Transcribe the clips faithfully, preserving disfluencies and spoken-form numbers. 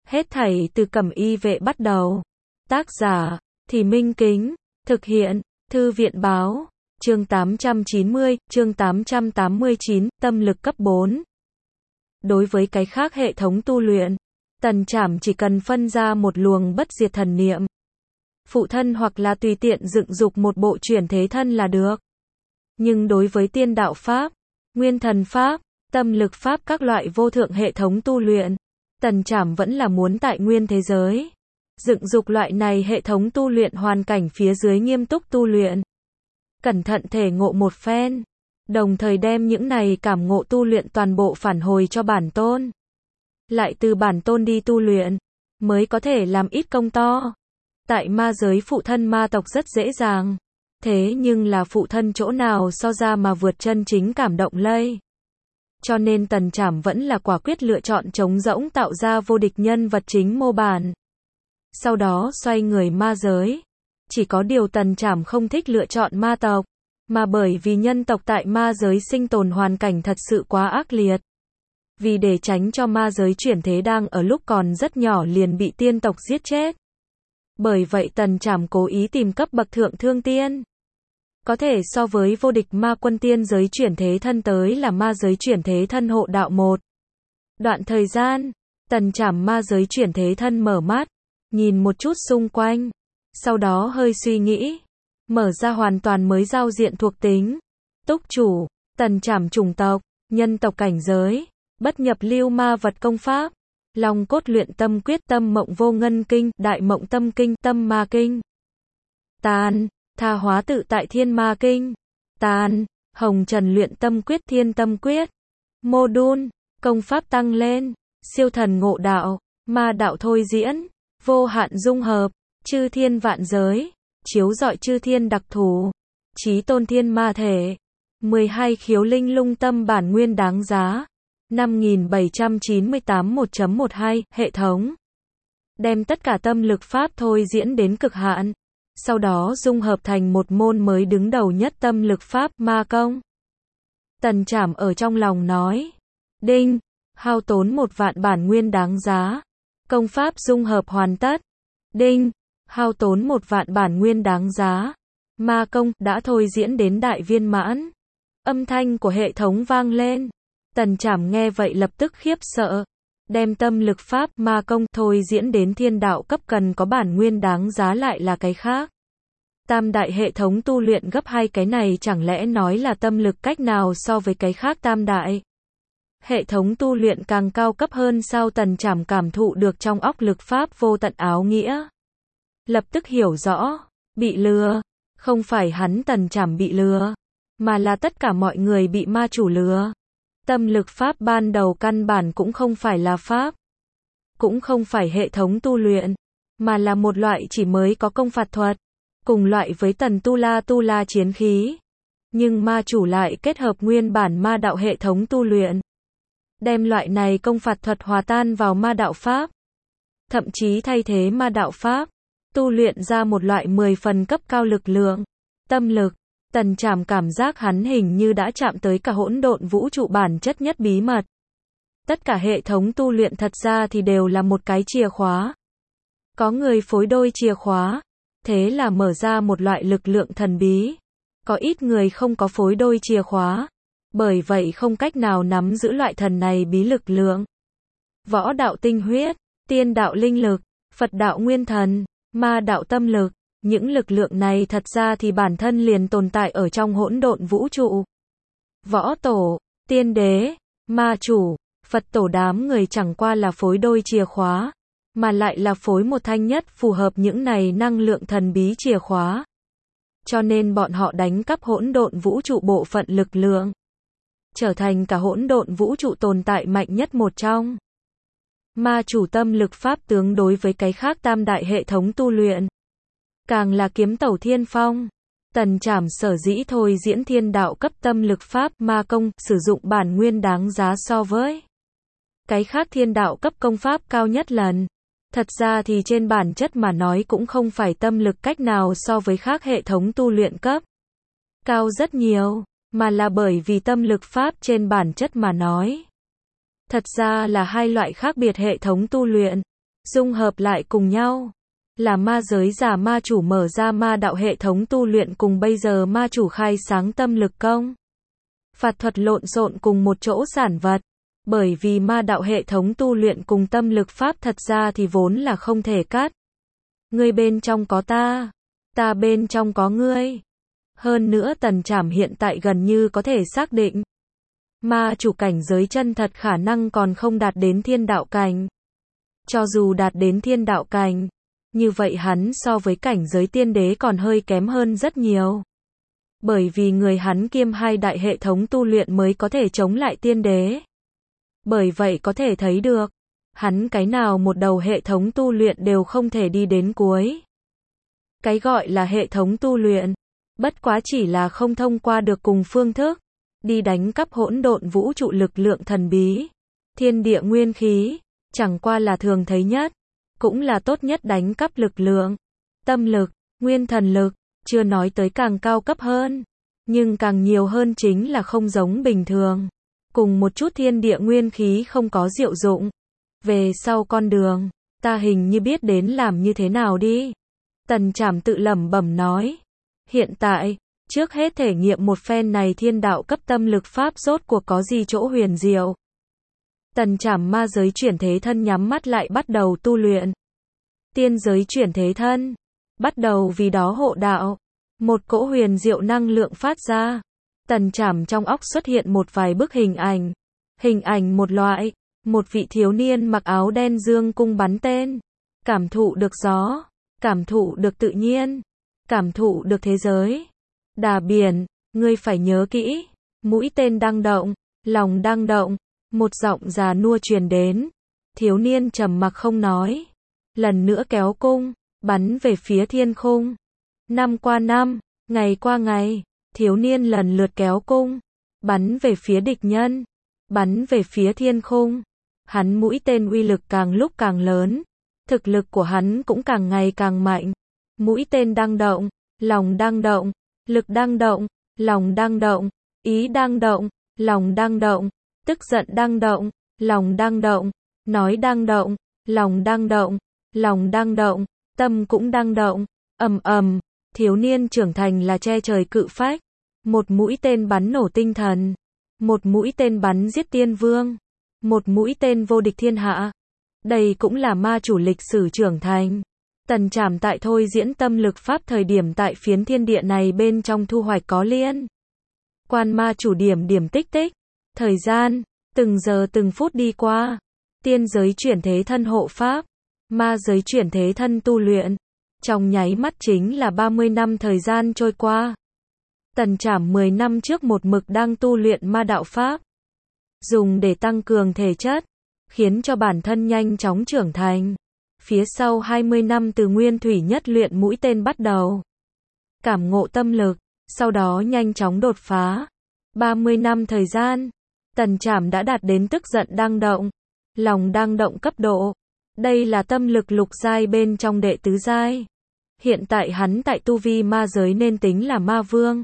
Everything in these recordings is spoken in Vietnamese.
Hết thảy từ Cẩm Y Vệ bắt đầu. Tác giả, Thì Minh Kính. Thực hiện, Thư viện Báo. Chương tám trăm chín mươi, chương tám trăm tám mươi chín, tâm lực cấp bốn. Đối với cái khác hệ thống tu luyện, Tần Trảm chỉ cần phân ra một luồng bất diệt thần niệm, phụ thân hoặc là tùy tiện dựng dục một bộ chuyển thế thân là được. Nhưng đối với tiên đạo pháp, nguyên thần pháp, tâm lực pháp các loại vô thượng hệ thống tu luyện, Tần Trảm vẫn là muốn tại nguyên thế giới dựng dục loại này hệ thống tu luyện hoàn cảnh phía dưới nghiêm túc tu luyện, cẩn thận thể ngộ một phen, đồng thời đem những này cảm ngộ tu luyện toàn bộ phản hồi cho bản tôn. Lại từ bản tôn đi tu luyện, mới có thể làm ít công to. Tại ma giới phụ thân ma tộc rất dễ dàng, thế nhưng là phụ thân chỗ nào so ra mà vượt chân chính cảm động lây. Cho nên Tần Trảm vẫn là quả quyết lựa chọn trống rỗng tạo ra vô địch nhân vật chính mô bản. Sau đó xoay người ma giới. Chỉ có điều Tần Trảm không thích lựa chọn ma tộc, mà bởi vì nhân tộc tại ma giới sinh tồn hoàn cảnh thật sự quá ác liệt. Vì để tránh cho ma giới chuyển thế đang ở lúc còn rất nhỏ liền bị tiên tộc giết chết. Bởi vậy Tần Trảm cố ý tìm cấp bậc thượng thương tiên. Có thể so với vô địch ma quân tiên giới chuyển thế thân tới là ma giới chuyển thế thân hộ đạo một. Đoạn thời gian, Tần Trảm ma giới chuyển thế thân mở mắt, nhìn một chút xung quanh, sau đó hơi suy nghĩ, mở ra hoàn toàn mới giao diện thuộc tính. Túc chủ, Tần Trảm chủng tộc, nhân tộc cảnh giới, bất nhập lưu ma vật công pháp, long cốt luyện tâm quyết tâm mộng vô ngân kinh, đại mộng tâm kinh, tâm ma kinh. Tàn, tha hóa tự tại thiên ma kinh. Tàn, hồng trần luyện tâm quyết thiên tâm quyết. Mô đun, công pháp tăng lên, siêu thần ngộ đạo, ma đạo thôi diễn, vô hạn dung hợp, chư thiên vạn giới, chiếu rọi chư thiên đặc thù, chí tôn thiên ma thể, mười hai khiếu linh lung tâm bản nguyên đáng giá, năm nghìn bảy trăm chín mươi tám một chấm mười hai, hệ thống. Đem tất cả tâm lực pháp thôi diễn đến cực hạn, sau đó dung hợp thành một môn mới đứng đầu nhất tâm lực pháp, ma công. Tần Trảm ở trong lòng nói, đinh, hao tốn một vạn bản nguyên đáng giá, công pháp dung hợp hoàn tất. Đinh, hao tốn một vạn bản nguyên đáng giá, ma công đã thôi diễn đến đại viên mãn. Âm thanh của hệ thống vang lên. Tần Trảm nghe vậy lập tức khiếp sợ, đem tâm lực pháp, ma công thôi diễn đến thiên đạo cấp cần có bản nguyên đáng giá lại là cái khác. Tam đại hệ thống tu luyện gấp hai cái này chẳng lẽ nói là tâm lực cách nào so với cái khác tam đại. Hệ thống tu luyện càng cao cấp hơn sao? Tần Trảm cảm thụ được trong óc lực pháp vô tận áo nghĩa. Lập tức hiểu rõ, bị lừa, không phải hắn Tần Trảm bị lừa, mà là tất cả mọi người bị ma chủ lừa. Tâm lực pháp ban đầu căn bản cũng không phải là pháp, cũng không phải hệ thống tu luyện, mà là một loại chỉ mới có công phạt thuật, cùng loại với Tần Tu La Tu La chiến khí. Nhưng ma chủ lại kết hợp nguyên bản ma đạo hệ thống tu luyện, đem loại này công phạt thuật hòa tan vào ma đạo pháp, thậm chí thay thế ma đạo pháp, tu luyện ra một loại mười phần cấp cao lực lượng, tâm lực. Tần Trảm cảm giác hắn hình như đã chạm tới cả hỗn độn vũ trụ bản chất nhất bí mật. Tất cả hệ thống tu luyện thật ra thì đều là một cái chìa khóa. Có người phối đôi chìa khóa, thế là mở ra một loại lực lượng thần bí. Có ít người không có phối đôi chìa khóa, bởi vậy không cách nào nắm giữ loại thần này bí lực lượng. Võ đạo tinh huyết, tiên đạo linh lực, Phật đạo nguyên thần, ma đạo tâm lực. Những lực lượng này thật ra thì bản thân liền tồn tại ở trong hỗn độn vũ trụ. Võ tổ, tiên đế, ma chủ, Phật tổ đám người chẳng qua là phối đôi chìa khóa, mà lại là phối một thanh nhất phù hợp những này năng lượng thần bí chìa khóa. Cho nên bọn họ đánh cắp hỗn độn vũ trụ bộ phận lực lượng, trở thành cả hỗn độn vũ trụ tồn tại mạnh nhất một trong. Ma chủ tâm lực pháp tướng đối với cái khác tam đại hệ thống tu luyện, càng là kiếm tẩu thiên phong. Tần Trảm sở dĩ thôi diễn thiên đạo cấp tâm lực pháp, ma công, sử dụng bản nguyên đáng giá so với cái khác thiên đạo cấp công pháp cao nhất lần. Thật ra thì trên bản chất mà nói cũng không phải tâm lực cách nào so với khác hệ thống tu luyện cấp cao rất nhiều, mà là bởi vì tâm lực pháp trên bản chất mà nói, thật ra là hai loại khác biệt hệ thống tu luyện. dung hợp lại cùng nhau. Là ma giới giả ma chủ mở ra ma đạo hệ thống tu luyện cùng bây giờ ma chủ khai sáng tâm lực công. Phạt thuật lộn xộn cùng một chỗ sản vật. Bởi vì ma đạo hệ thống tu luyện cùng tâm lực pháp thật ra thì vốn là không thể cắt. Ngươi bên trong có ta, ta bên trong có ngươi. Hơn nữa Tần Trảm hiện tại gần như có thể xác định. Ma chủ cảnh giới chân thật khả năng còn không đạt đến thiên đạo cảnh. Cho dù đạt đến thiên đạo cảnh, như vậy hắn so với cảnh giới tiên đế còn hơi kém hơn rất nhiều. Bởi vì người hắn kiêm hai đại hệ thống tu luyện mới có thể chống lại tiên đế. Bởi vậy có thể thấy được, hắn cái nào một đầu hệ thống tu luyện đều không thể đi đến cuối. Cái gọi là hệ thống tu luyện, bất quá chỉ là không thông qua được cùng phương thức, đi đánh cắp hỗn độn vũ trụ lực lượng thần bí, thiên địa nguyên khí, chẳng qua là thường thấy nhất, cũng là tốt nhất đánh cắp lực lượng, tâm lực, nguyên thần lực, chưa nói tới càng cao cấp hơn, nhưng càng nhiều hơn chính là không giống bình thường. Cùng một chút thiên địa nguyên khí không có diệu dụng. Về sau con đường, ta hình như biết đến làm như thế nào đi. Tần Trảm tự lẩm bẩm nói. Hiện tại, trước hết thể nghiệm một phen này thiên đạo cấp tâm lực pháp rốt cuộc có gì chỗ huyền diệu. Tần Trảm ma giới chuyển thế thân nhắm mắt lại bắt đầu tu luyện. Tiên giới chuyển thế thân, bắt đầu vì đó hộ đạo. Một cỗ huyền diệu năng lượng phát ra. Tần Trảm trong óc xuất hiện một vài bức hình ảnh. Hình ảnh một loại, một vị thiếu niên mặc áo đen dương cung bắn tên. Cảm thụ được gió, cảm thụ được tự nhiên, cảm thụ được thế giới. Đà biển, ngươi phải nhớ kỹ. Mũi tên đang động, lòng đang động. Một giọng già nua truyền đến. Thiếu niên trầm mặc không nói. Lần nữa kéo cung, bắn về phía thiên khung. Năm qua năm, ngày qua ngày. Thiếu niên lần lượt kéo cung, bắn về phía địch nhân, bắn về phía thiên khung. Hắn mũi tên uy lực càng lúc càng lớn, thực lực của hắn cũng càng ngày càng mạnh. Mũi tên đang động, lòng đang động, lực đang động, lòng đang động, ý đang động, lòng đang động, tức giận đang động, lòng đang động, nói đang động, lòng đang động, lòng đang động, tâm cũng đang động. Ầm ầm, thiếu niên trưởng thành là che trời cự phách. Một mũi tên bắn nổ tinh thần, một mũi tên bắn giết tiên vương, một mũi tên vô địch thiên hạ. Đây cũng là ma chủ lịch sử trưởng thành. Tần Trảm tại thôi diễn tâm lực pháp thời điểm tại phiến thiên địa này bên trong thu hoạch có liên quan ma chủ điểm điểm tích tích. Thời gian, từng giờ từng phút đi qua. Tiên giới chuyển thế thân hộ pháp, ma giới chuyển thế thân tu luyện. Trong nháy mắt chính là ba mươi năm thời gian trôi qua. Tần Trảm mười năm trước một mực đang tu luyện ma đạo pháp, dùng để tăng cường thể chất, khiến cho bản thân nhanh chóng trưởng thành. Phía sau hai mươi năm từ nguyên thủy nhất luyện mũi tên bắt đầu, cảm ngộ tâm lực, sau đó nhanh chóng đột phá. ba mươi năm thời gian, Tần Trảm đã đạt đến tức giận đang động, lòng đang động cấp độ. Đây là tâm lực lục giai bên trong đệ tứ giai. Hiện tại hắn tại tu vi ma giới nên tính là ma vương.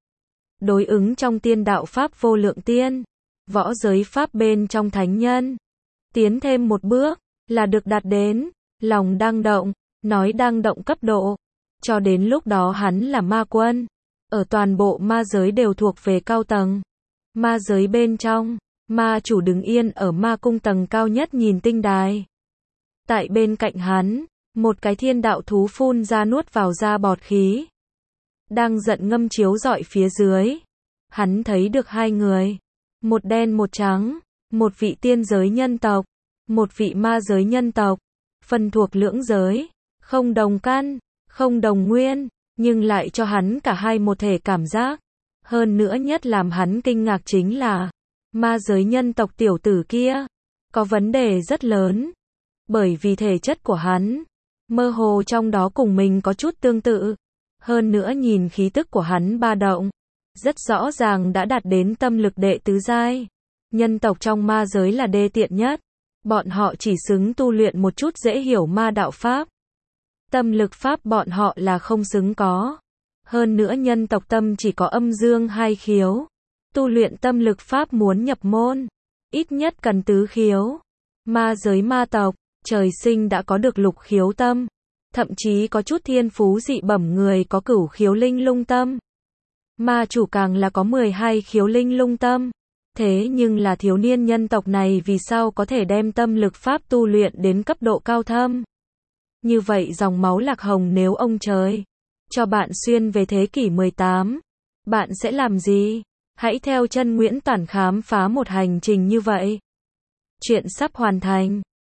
Đối ứng trong tiên đạo pháp vô lượng tiên, võ giới pháp bên trong thánh nhân. Tiến thêm một bước, là được đạt đến, lòng đang động, nói đang động cấp độ. Cho đến lúc đó hắn là ma quân. Ở toàn bộ ma giới đều thuộc về cao tầng. Ma giới bên trong, ma chủ đứng yên ở ma cung tầng cao nhất nhìn tinh đài. Tại bên cạnh hắn, một cái thiên đạo thú phun ra nuốt vào ra bọt khí. Đang giận ngâm chiếu rọi phía dưới. Hắn thấy được hai người. Một đen một trắng. Một vị tiên giới nhân tộc. Một vị ma giới nhân tộc. Phân thuộc lưỡng giới. Không đồng căn, không đồng nguyên. Nhưng lại cho hắn cả hai một thể cảm giác. Hơn nữa nhất làm hắn kinh ngạc chính là ma giới nhân tộc tiểu tử kia có vấn đề rất lớn. Bởi vì thể chất của hắn mơ hồ trong đó cùng mình có chút tương tự. Hơn nữa nhìn khí tức của hắn ba động, rất rõ ràng đã đạt đến tâm lực đệ tứ giai. Nhân tộc trong ma giới là đê tiện nhất. Bọn họ chỉ xứng tu luyện một chút dễ hiểu ma đạo pháp. Tâm lực pháp bọn họ là không xứng có. Hơn nữa nhân tộc tâm chỉ có âm dương hai khiếu. Tu luyện tâm lực pháp muốn nhập môn, ít nhất cần tứ khiếu. Ma giới ma tộc, trời sinh đã có được lục khiếu tâm, thậm chí có chút thiên phú dị bẩm người có cửu khiếu linh lung tâm. Ma chủ càng là có mười hai khiếu linh lung tâm. Thế nhưng là thiếu niên nhân tộc này vì sao có thể đem tâm lực pháp tu luyện đến cấp độ cao thâm? Như vậy dòng máu Lạc Hồng nếu ông trời cho bạn xuyên về thế kỷ mười tám, bạn sẽ làm gì? Hãy theo chân Nguyễn Toản khám phá một hành trình như vậy. Chuyện sắp hoàn thành.